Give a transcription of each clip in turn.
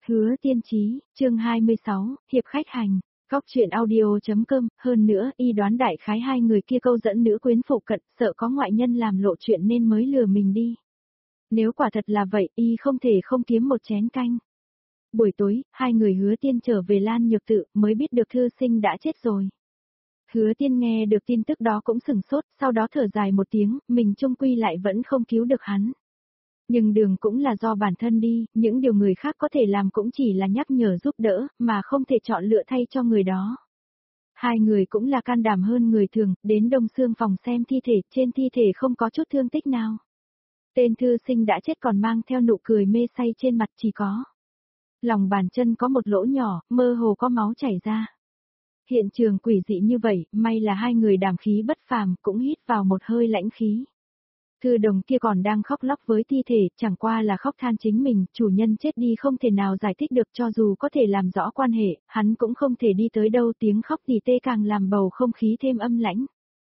Hứa Tiên Chí, chương 26, hiệp khách hành, góc truyện audio.com, hơn nữa y đoán đại khái hai người kia câu dẫn nữ quyến phụ cận, sợ có ngoại nhân làm lộ chuyện nên mới lừa mình đi. Nếu quả thật là vậy, y không thể không kiếm một chén canh. Buổi tối, hai người Hứa Tiên trở về Lan Nhược Tự, mới biết được thư sinh đã chết rồi. Hứa Tiên nghe được tin tức đó cũng sửng sốt, sau đó thở dài một tiếng, mình chung quy lại vẫn không cứu được hắn. Nhưng đường cũng là do bản thân đi, những điều người khác có thể làm cũng chỉ là nhắc nhở giúp đỡ, mà không thể chọn lựa thay cho người đó. Hai người cũng là can đảm hơn người thường, đến Đông Xương phòng xem thi thể, trên thi thể không có chút thương tích nào. Tên thư sinh đã chết còn mang theo nụ cười mê say trên mặt, chỉ có lòng bàn chân có một lỗ nhỏ, mơ hồ có máu chảy ra. Hiện trường quỷ dị như vậy, may là hai người đảm khí bất phàm, cũng hít vào một hơi lãnh khí. Thư đồng kia còn đang khóc lóc với thi thể, chẳng qua là khóc than chính mình, chủ nhân chết đi không thể nào giải thích được, cho dù có thể làm rõ quan hệ, hắn cũng không thể đi tới đâu, tiếng khóc tỉ tê càng làm bầu không khí thêm âm lãnh.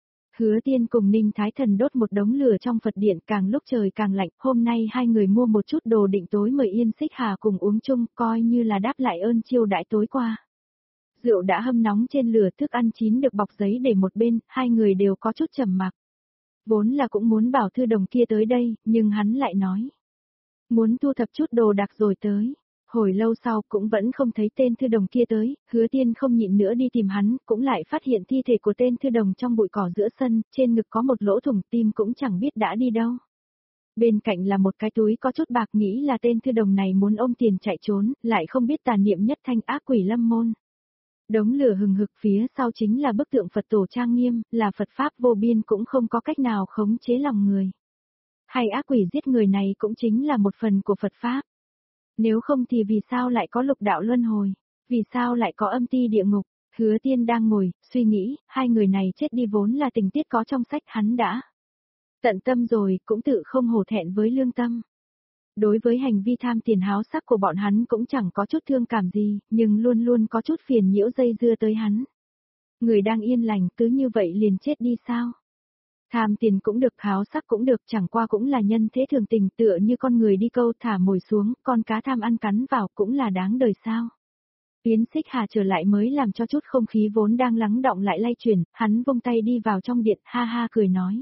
Hứa Tiên cùng Ninh Thái Thần đốt một đống lửa trong Phật điện, càng lúc trời càng lạnh, hôm nay hai người mua một chút đồ định tối mời Yên Xích Hà cùng uống chung, coi như là đáp lại ơn chiêu đãi tối qua. Rượu đã hâm nóng trên lửa, thức ăn chín được bọc giấy để một bên, hai người đều có chút trầm mặc. Vốn là cũng muốn bảo thư đồng kia tới đây, nhưng hắn lại nói. Muốn thu thập chút đồ đạc rồi tới. Hồi lâu sau cũng vẫn không thấy tên thư đồng kia tới, Hứa Tiên không nhịn nữa đi tìm hắn, cũng lại phát hiện thi thể của tên thư đồng trong bụi cỏ giữa sân, trên ngực có một lỗ thủng, tim cũng chẳng biết đã đi đâu. Bên cạnh là một cái túi có chút bạc, nghĩ là tên thư đồng này muốn ôm tiền chạy trốn, lại không biết tà niệm nhất thanh ác quỷ lâm môn. Đống lửa hừng hực phía sau chính là bức tượng Phật tổ trang nghiêm, là Phật Pháp vô biên cũng không có cách nào khống chế lòng người. Hay ác quỷ giết người này cũng chính là một phần của Phật Pháp. Nếu không thì vì sao lại có lục đạo luân hồi? Vì sao lại có âm ti địa ngục? Hứa Tiên đang ngồi, suy nghĩ, hai người này chết đi vốn là tình tiết có trong sách, hắn đã tận tâm rồi, cũng tự không hổ thẹn với lương tâm. Đối với hành vi tham tiền háo sắc của bọn hắn cũng chẳng có chút thương cảm gì, nhưng luôn luôn có chút phiền nhiễu dây dưa tới hắn. Người đang yên lành cứ như vậy liền chết đi sao? Tham tiền cũng được, háo sắc cũng được, chẳng qua cũng là nhân thế thường tình, tựa như con người đi câu thả mồi xuống, con cá tham ăn cắn vào cũng là đáng đời sao? Yến Xích Hà trở lại mới làm cho chút không khí vốn đang lắng đọng lại lay chuyển, hắn vung tay đi vào trong điện, ha ha cười nói.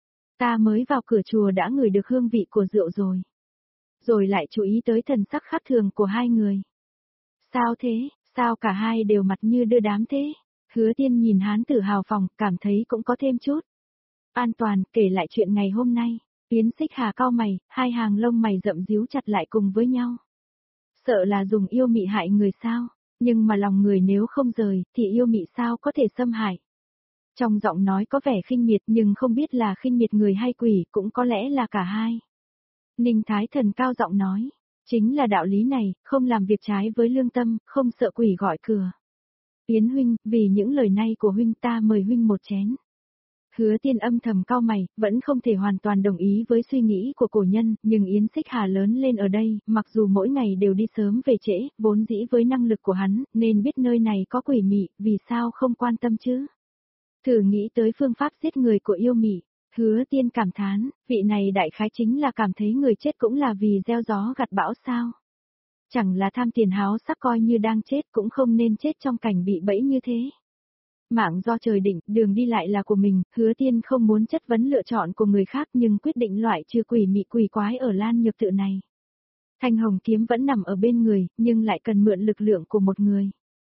Ta mới vào cửa chùa đã ngửi được hương vị của rượu rồi. Rồi lại chú ý tới thần sắc khác thường của hai người. Sao thế, sao cả hai đều mặt như đưa đám thế? Hứa Tiên nhìn hắn tự hào phòng, cảm thấy cũng có thêm chút an toàn, kể lại chuyện ngày hôm nay. Yến Xích Hà cau mày, hai hàng lông mày rậm ríu chặt lại cùng với nhau. Sợ là dùng yêu mị hại người sao? Nhưng mà lòng người nếu không rời, thì yêu mị sao có thể xâm hại? Trong giọng nói có vẻ khinh miệt, nhưng không biết là khinh miệt người hay quỷ, cũng có lẽ là cả hai. Ninh Thái Thần cao giọng nói, chính là đạo lý này, không làm việc trái với lương tâm, không sợ quỷ gọi cửa. Yến huynh, vì những lời này của huynh ta mời huynh một chén. Hứa Tiên âm thầm cau mày, vẫn không thể hoàn toàn đồng ý với suy nghĩ của cổ nhân, nhưng Yến Xích Hà lớn lên ở đây, mặc dù mỗi ngày đều đi sớm về trễ, vốn dĩ với năng lực của hắn, nên biết nơi này có quỷ mị, vì sao không quan tâm chứ? Thử nghĩ tới phương pháp giết người của yêu mị. Hứa Tiên cảm thán, vị này đại khái chính là cảm thấy người chết cũng là vì gieo gió gặt bão sao. Chẳng là tham tiền háo sắc, coi như đang chết cũng không nên chết trong cảnh bị bẫy như thế. Mạng do trời định, đường đi lại là của mình, Hứa Tiên không muốn chất vấn lựa chọn của người khác, nhưng quyết định loại trừ quỷ mị quỷ quái ở Lan Nhược Tự này. Thanh hồng kiếm vẫn nằm ở bên người, nhưng lại cần mượn lực lượng của một người.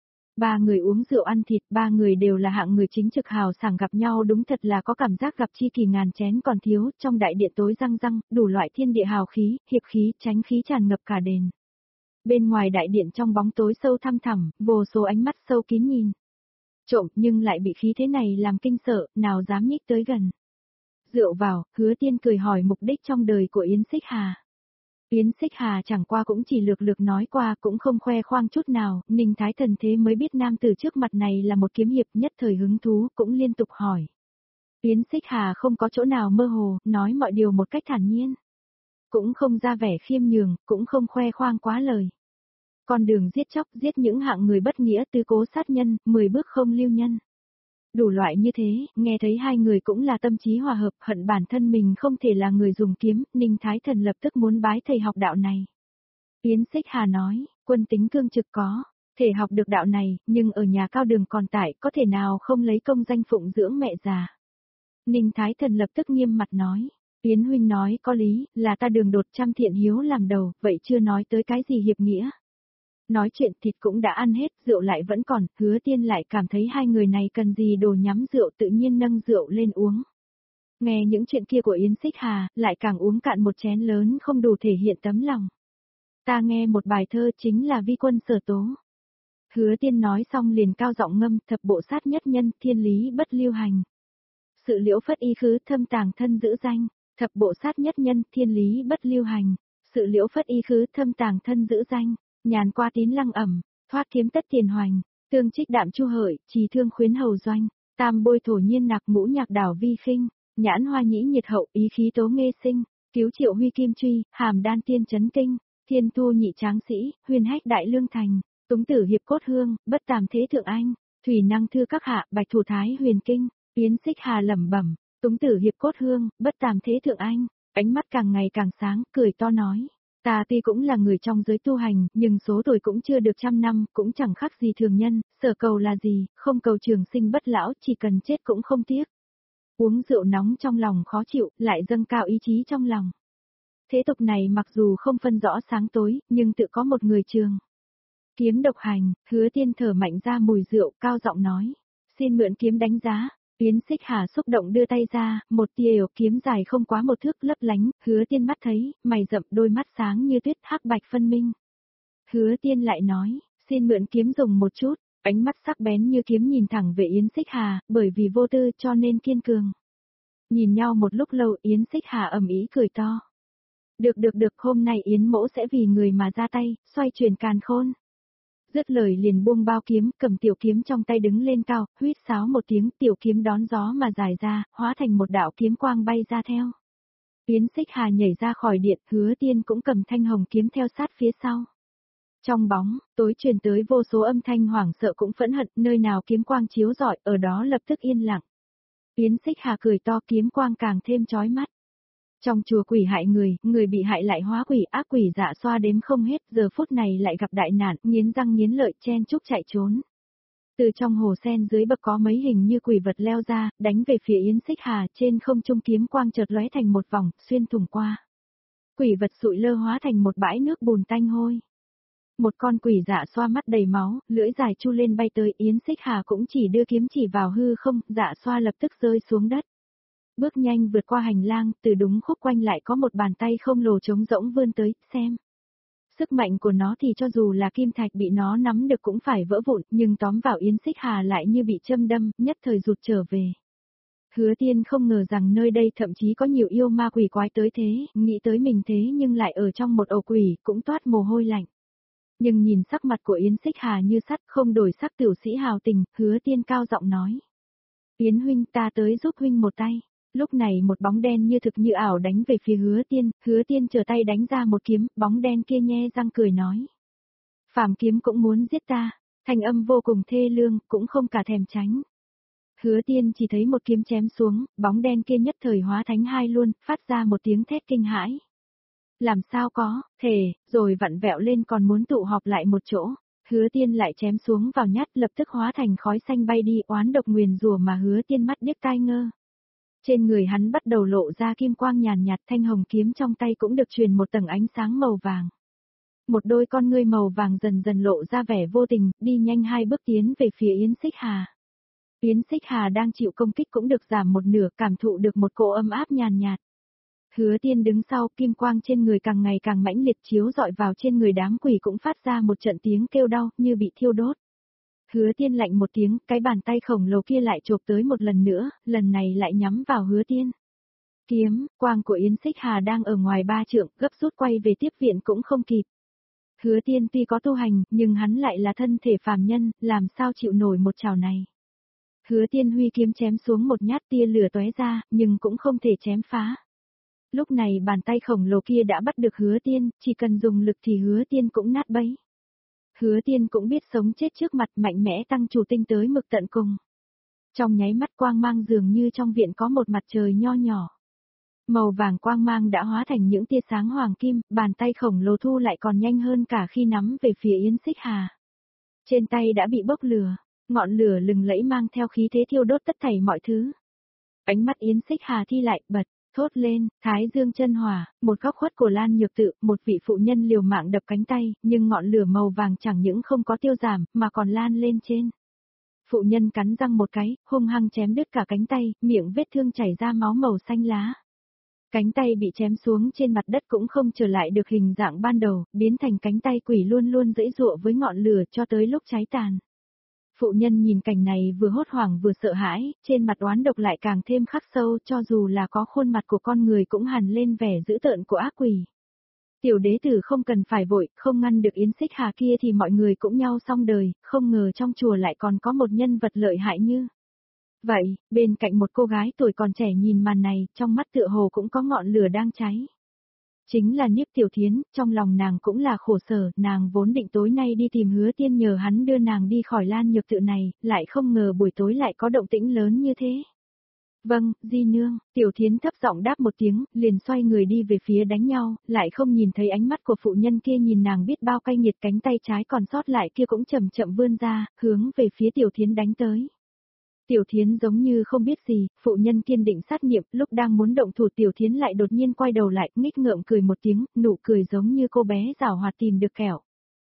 Ba người uống rượu ăn thịt, ba người đều là hạng người chính trực hào sảng, gặp nhau đúng thật là có cảm giác gặp chi kỳ ngàn chén còn thiếu, trong đại điện tối răng răng, đủ loại thiên địa hào khí, hiệp khí, tránh khí tràn ngập cả đền. Bên ngoài đại điện trong bóng tối sâu thăm thẳm, vô số ánh mắt sâu kín nhìn. Trộm, nhưng lại bị khí thế này làm kinh sợ, nào dám nhích tới gần. Rượu vào, Hứa Tiên cười hỏi mục đích trong đời của Yến Xích Hà. Yến Xích Hà chẳng qua cũng chỉ lược lược nói qua, cũng không khoe khoang chút nào, Ninh Thái Thần thế mới biết nam tử trước mặt này là một kiếm hiệp, nhất thời hứng thú, cũng liên tục hỏi. Yến Xích Hà không có chỗ nào mơ hồ, nói mọi điều một cách thản nhiên. Cũng không ra vẻ khiêm nhường, cũng không khoe khoang quá lời. Con đường giết chóc, giết những hạng người bất nghĩa, tứ cố sát nhân, 10 bước không lưu nhân. Đủ loại như thế, nghe thấy hai người cũng là tâm trí hòa hợp, hận bản thân mình không thể là người dùng kiếm, Ninh Thái Thần lập tức muốn bái thầy học đạo này. Yến Xích Hà nói, quân tính cương trực có, thể học được đạo này, nhưng ở nhà cao đường còn tại, có thể nào không lấy công danh phụng dưỡng mẹ già. Ninh Thái Thần lập tức nghiêm mặt nói, Yến huynh nói có lý, là ta đường đột trăm thiện hiếu làm đầu, vậy chưa nói tới cái gì hiệp nghĩa. Nói chuyện thịt cũng đã ăn hết, rượu lại vẫn còn, Hứa Tiên lại cảm thấy hai người này cần gì đồ nhắm rượu, tự nhiên nâng rượu lên uống. Nghe những chuyện kia của Yến Xích Hà, lại càng uống cạn một chén lớn không đủ thể hiện tấm lòng. Ta nghe một bài thơ chính là Vi Quân Sở Tố. Hứa Tiên nói xong liền cao giọng ngâm, thập bộ sát nhất nhân, thiên lý bất lưu hành. Sự liễu phất y khứ, thâm tàng thân giữ danh, thập bộ sát nhất nhân, thiên lý bất lưu hành. Sự liễu phất y khứ, thâm tàng thân giữ danh, nhàn qua tín lăng ẩm, thoát kiếm tất tiền hoành, tương trích đạm chu hợi, trì thương khuyến hầu doanh, tam bôi thổ nhiên nạc ngũ nhạc đảo vi khinh, nhãn hoa nhĩ nhiệt hậu, ý khí tố nghê sinh, cứu triệu huy kim truy, hàm đan tiên chấn kinh, thiên thu nhị tráng sĩ, huyền hách đại lương thành, túng tử hiệp cốt hương, bất tàm thế thượng anh, thủy năng thư các hạ, bạch thủ thái huyền kinh, Yến Xích Hà lẩm bẩm, túng tử hiệp cốt hương, bất tàm thế thượng anh, ánh mắt càng ngày càng sáng, cười to nói. Ta tuy cũng là người trong giới tu hành, nhưng số tuổi cũng chưa được 100 năm, cũng chẳng khác gì thường nhân, sở cầu là gì, không cầu trường sinh bất lão, chỉ cần chết cũng không tiếc. Uống rượu nóng trong lòng khó chịu, lại dâng cao ý chí trong lòng. Thế tục này mặc dù không phân rõ sáng tối, nhưng tự có một người trường. Kiếm độc hành, Hứa Tiên thở mạnh ra mùi rượu, cao giọng nói. Xin mượn kiếm đánh giá. Yến Xích Hà xúc động đưa tay ra, một tia kiếm dài không quá một thước lấp lánh, Hứa Tiên mắt thấy, mày rậm đôi mắt sáng như tuyết hắc bạch phân minh. Hứa Tiên lại nói, xin mượn kiếm dùng một chút, ánh mắt sắc bén như kiếm nhìn thẳng về Yến Xích Hà, bởi vì vô tư cho nên kiên cường. Nhìn nhau một lúc lâu Yến Xích Hà ầm ĩ cười to. Được, hôm nay Yến mỗ sẽ vì người mà ra tay, xoay chuyển càn khôn. Dứt lời liền buông bao kiếm, cầm tiểu kiếm trong tay đứng lên cao, huýt sáo một tiếng, tiểu kiếm đón gió mà dài ra, hóa thành một đạo kiếm quang bay ra theo. Yến Xích Hà nhảy ra khỏi điện, Hứa Tiên cũng cầm thanh hồng kiếm theo sát phía sau. Trong bóng, tối truyền tới vô số âm thanh hoảng sợ cũng phẫn hận, nơi nào kiếm quang chiếu rọi, ở đó lập tức yên lặng. Yến Xích Hà cười to, kiếm quang càng thêm chói mắt. Trong chùa quỷ hại người bị hại lại hóa quỷ, ác quỷ dạ xoa đếm không hết, giờ phút này lại gặp đại nạn, nghiến răng nghiến lợi chen chúc chạy trốn. Từ trong hồ sen dưới bậc có mấy hình như quỷ vật leo ra, đánh về phía Yến Xích Hà, trên không trung kiếm quang chợt lóe thành một vòng, xuyên thủng qua. Quỷ vật sụi lơ hóa thành một bãi nước bùn tanh hôi. Một con quỷ dạ xoa mắt đầy máu, lưỡi dài chu lên bay tới, Yến Xích Hà cũng chỉ đưa kiếm chỉ vào hư không, dạ xoa lập tức rơi xuống đất. Bước nhanh vượt qua hành lang, từ đúng khúc quanh lại có một bàn tay không lồ trống rỗng vươn tới, xem. Sức mạnh của nó thì cho dù là kim thạch bị nó nắm được cũng phải vỡ vụn, nhưng tóm vào Yến Xích Hà lại như bị châm đâm, nhất thời rụt trở về. Hứa Tiên không ngờ rằng nơi đây thậm chí có nhiều yêu ma quỷ quái tới thế, nghĩ tới mình thế nhưng lại ở trong một ổ quỷ, cũng toát mồ hôi lạnh. Nhưng nhìn sắc mặt của Yến Xích Hà như sắt không đổi sắc tiểu sĩ hào tình, Hứa Tiên cao giọng nói. Yến huynh ta tới giúp huynh một tay. Lúc này một bóng đen như thực như ảo đánh về phía Hứa Tiên trở tay đánh ra một kiếm, bóng đen kia nhe răng cười nói. Phàm kiếm cũng muốn giết ta, thanh âm vô cùng thê lương, cũng không cả thèm tránh. Hứa Tiên chỉ thấy một kiếm chém xuống, bóng đen kia nhất thời hóa thánh hai luôn, phát ra một tiếng thét kinh hãi. Làm sao có, thề, rồi vặn vẹo lên còn muốn tụ họp lại một chỗ. Hứa Tiên lại chém xuống vào nhát lập tức hóa thành khói xanh bay đi, oán độc nguyền rủa mà Hứa Tiên mắt điếc tai ngơ. Trên người hắn bắt đầu lộ ra kim quang nhàn nhạt, thanh hồng kiếm trong tay cũng được truyền một tầng ánh sáng màu vàng. Một đôi con ngươi màu vàng dần dần lộ ra vẻ vô tình, đi nhanh hai bước tiến về phía Yến Xích Hà. Yến Xích Hà đang chịu công kích cũng được giảm một nửa, cảm thụ được một cỗ ấm áp nhàn nhạt. Hứa Tiên đứng sau, kim quang trên người càng ngày càng mãnh liệt chiếu dọi vào trên người đám quỷ cũng phát ra một trận tiếng kêu đau, như bị thiêu đốt. Hứa Tiên lạnh một tiếng, cái bàn tay khổng lồ kia lại chộp tới một lần nữa, lần này lại nhắm vào Hứa Tiên. Kiếm, quang của Yến Xích Hà đang ở ngoài 3 trượng, gấp rút quay về tiếp viện cũng không kịp. Hứa Tiên tuy có tu hành, nhưng hắn lại là thân thể phàm nhân, làm sao chịu nổi một chảo này. Hứa Tiên huy kiếm chém xuống một nhát tia lửa tóe ra, nhưng cũng không thể chém phá. Lúc này bàn tay khổng lồ kia đã bắt được Hứa Tiên, chỉ cần dùng lực thì Hứa Tiên cũng nát bấy. Hứa Tiên cũng biết sống chết trước mặt, mạnh mẽ tăng chủ tinh tới mực tận cùng. Trong nháy mắt quang mang dường như trong viện có một mặt trời nho nhỏ. Màu vàng quang mang đã hóa thành những tia sáng hoàng kim, bàn tay khổng lồ thu lại còn nhanh hơn cả khi nắm về phía Yến Xích Hà. Trên tay đã bị bốc lửa, ngọn lửa lừng lẫy mang theo khí thế thiêu đốt tất thảy mọi thứ. Ánh mắt Yến Xích Hà thi lại, bật, thốt lên, Thái Dương chân hỏa, một góc khuất của Lan Nhược Tự, một vị phụ nhân liều mạng đập cánh tay, nhưng ngọn lửa màu vàng chẳng những không có tiêu giảm, mà còn lan lên trên. Phụ nhân cắn răng một cái, hung hăng chém đứt cả cánh tay, miệng vết thương chảy ra máu màu xanh lá. Cánh tay bị chém xuống trên mặt đất cũng không trở lại được hình dạng ban đầu, biến thành cánh tay quỷ luôn luôn giãy giụa với ngọn lửa cho tới lúc cháy tàn. Phụ nhân nhìn cảnh này vừa hốt hoảng vừa sợ hãi, trên mặt oán độc lại càng thêm khắc sâu, cho dù là có khuôn mặt của con người cũng hằn lên vẻ dữ tợn của ác quỷ. Tiểu đế tử không cần phải vội, không ngăn được Yến Xích Hà kia thì mọi người cũng nhau xong đời, không ngờ trong chùa lại còn có một nhân vật lợi hại như vậy. Bên cạnh một cô gái tuổi còn trẻ nhìn màn này, trong mắt tựa hồ cũng có ngọn lửa đang cháy. Chính là Niếp Tiểu Thiến, trong lòng nàng cũng là khổ sở, nàng vốn định tối nay đi tìm Hứa Tiên nhờ hắn đưa nàng đi khỏi Lan Nhược Tự này, lại không ngờ buổi tối lại có động tĩnh lớn như thế. Vâng, Di nương, Tiểu Thiến thấp giọng đáp một tiếng, liền xoay người đi về phía đánh nhau, lại không nhìn thấy ánh mắt của phụ nhân kia nhìn nàng biết bao cay nghiệt, cánh tay trái còn sót lại kia cũng chậm chậm vươn ra, hướng về phía Tiểu Thiến đánh tới. Tiểu Thiến giống như không biết gì, phụ nhân kiên định sát niệm, lúc đang muốn động thủ Tiểu Thiến lại đột nhiên quay đầu lại, nghích ngợm cười một tiếng, nụ cười giống như cô bé giảo hoạt tìm được kẹo.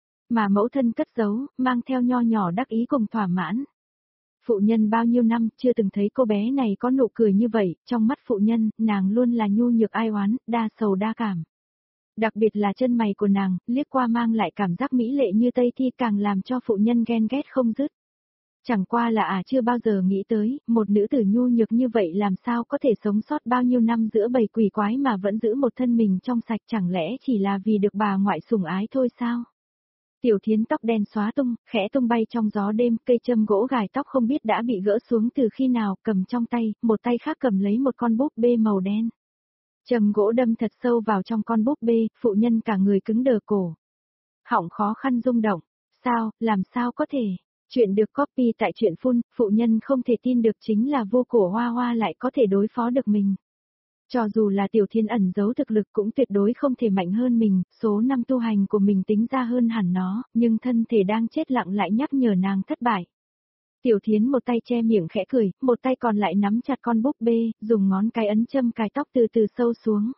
Mà mẫu thân cất giấu, mang theo nho nhỏ đắc ý cùng thỏa mãn. Phụ nhân bao nhiêu năm chưa từng thấy cô bé này có nụ cười như vậy, trong mắt phụ nhân, nàng luôn là nhu nhược ai oán, đa sầu đa cảm. Đặc biệt là chân mày của nàng, liếc qua mang lại cảm giác mỹ lệ như Tây Thi càng làm cho phụ nhân ghen ghét không dứt. Chẳng qua là chưa bao giờ nghĩ tới, một nữ tử nhu nhược như vậy làm sao có thể sống sót bao nhiêu năm giữa bầy quỷ quái mà vẫn giữ một thân mình trong sạch, chẳng lẽ chỉ là vì được bà ngoại sủng ái thôi sao? Tiểu Thiến tóc đen xóa tung, khẽ tung bay trong gió đêm, cây châm gỗ gài tóc không biết đã bị gỡ xuống từ khi nào, cầm trong tay, một tay khác cầm lấy một con búp bê màu đen. Châm gỗ đâm thật sâu vào trong con búp bê, phụ nhân cả người cứng đờ cổ. Họng khó khăn rung động, sao, làm sao có thể? Chuyện được copy tại truyện phun, phụ nhân không thể tin được chính là vô cổ hoa hoa lại có thể đối phó được mình. Cho dù là Tiểu Thiến ẩn giấu thực lực cũng tuyệt đối không thể mạnh hơn mình, số năm tu hành của mình tính ra hơn hẳn nó, nhưng thân thể đang chết lặng lại nhắc nhở nàng thất bại. Tiểu Thiến một tay che miệng khẽ cười, một tay còn lại nắm chặt con búp bê, dùng ngón cái ấn châm cài tóc từ từ sâu xuống.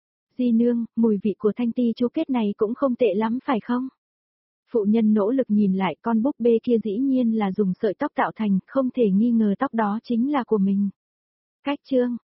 Di nương, mùi vị của thanh ti chú kết này cũng không tệ lắm phải không? Phụ nhân nỗ lực nhìn lại con búp bê kia dĩ nhiên là dùng sợi tóc tạo thành, không thể nghi ngờ tóc đó chính là của mình. Cách chương